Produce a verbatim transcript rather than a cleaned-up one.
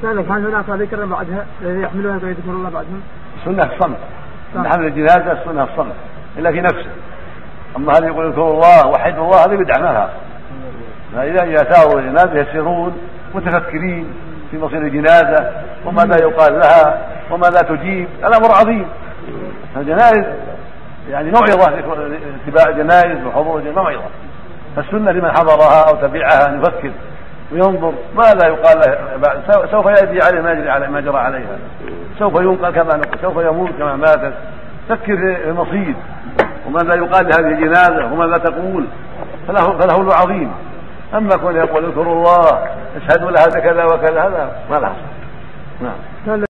سألك هل هناك ذكر بعدها الذي يحملونها فيذكر الله بعدهم؟ السنة الصمت، من حمل الجنازة السنة الصمت إلا في نفسه. أما هذا يقول اذكروا الله وحدوا الله هذه بدعة ما لها. فإذا يأتوا الجنازة يسيرون متفكرين في مصير الجنازة وماذا يقال لها وماذا تجيب، الأمر عظيم. الجنائز يعني موعظة، اتباع الجنائز وحضور الجنائز موعظة. فالسنة لمن حضرها أو تبعها أن يفكر وينظر ماذا يقال له، سوف يأتي عليه ما يجري على ما جرى عليها، سوف ينقل كما نقول، سوف يموت كما ماتت. فكر في المصير وماذا يقال لهذه الجنازة وماذا تقول، فله فله العظيم. أما كون يقول اذكروا الله اشهدوا لها كذا وكذا هذا ما له. نعم.